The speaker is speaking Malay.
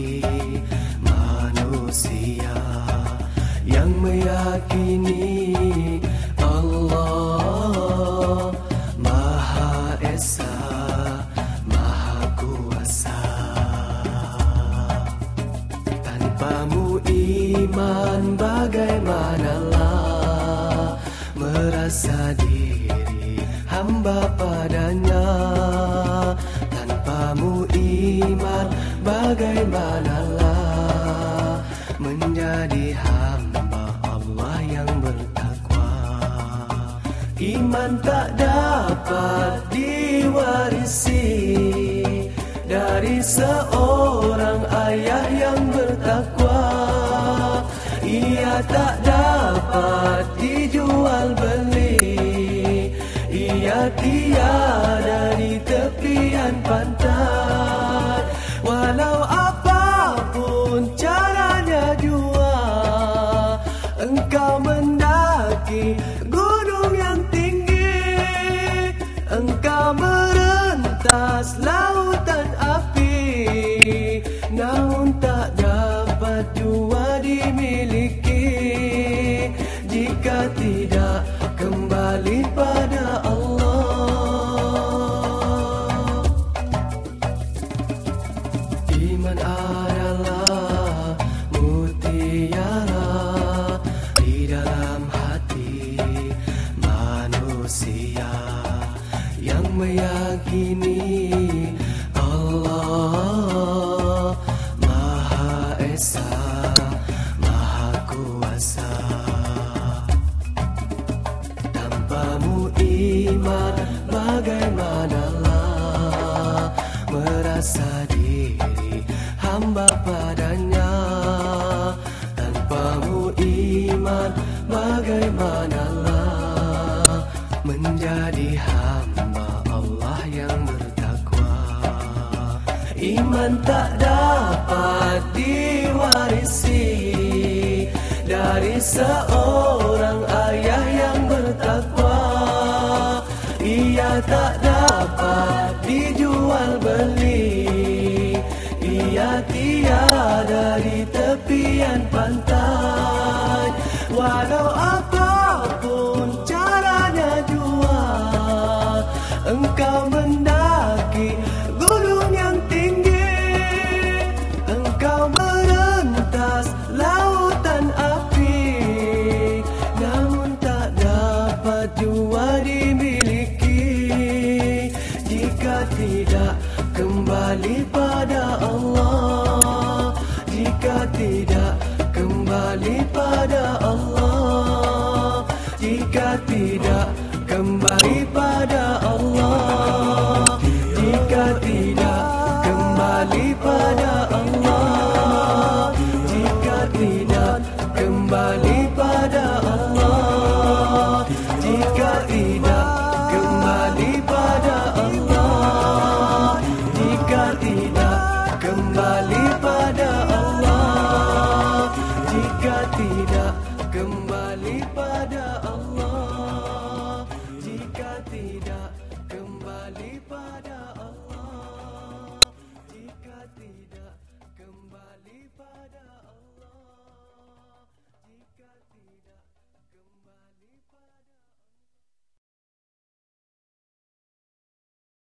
manusia yang meyakini Allah Maha Esa, Maha Kuasa. Tanpamu iman bagaimanalah merasa diri hamba padanya. Tanpamu iman bagaimanalah menjadi hamba Allah yang bertakwa. Iman tak dapat diwarisi dari seorang ayah yang bertakwa. Ia tak dapat dijual beli, ia tiada di tepian pantai. Walau apapun caranya jua, engkau mendaki gunung yang tinggi, engkau merentas lautan api, namun tak dapat jua dimiliki jika tidak kembali pada Allah. Iman adalah mutiara di dalam hati manusia yang meyakini Allah Maha Esa, Maha Kuasa. Tanpamu iman bagaimanalah merasa diri hamba padanya. Tanpamu iman bagaimanalah menjadi hamba Allah yang bertakwa. Iman tak dapat diwarisi dari seorang ayah yang bertakwa. Ia tak dapat dijual beli, ia tiada di tepian pantai. Walau apapun caranya jua, engkau mendaki gunung yang tinggi, engkau merentas lautan api, namun tak dapat jua dimiliki jika tidak kembali pada Allah. Jika tidak kembali pada Allah, jika tidak kembali pada Allah, jika tidak kembali pada Allah, jika tidak kembali pada Allah, jika tidak kembali pada Allah, jika tidak kembali pada Allah, jika tidak kembali pada Allah, jika tidak kembali pada Allah, jika tidak kembali pada Allah, jika tidak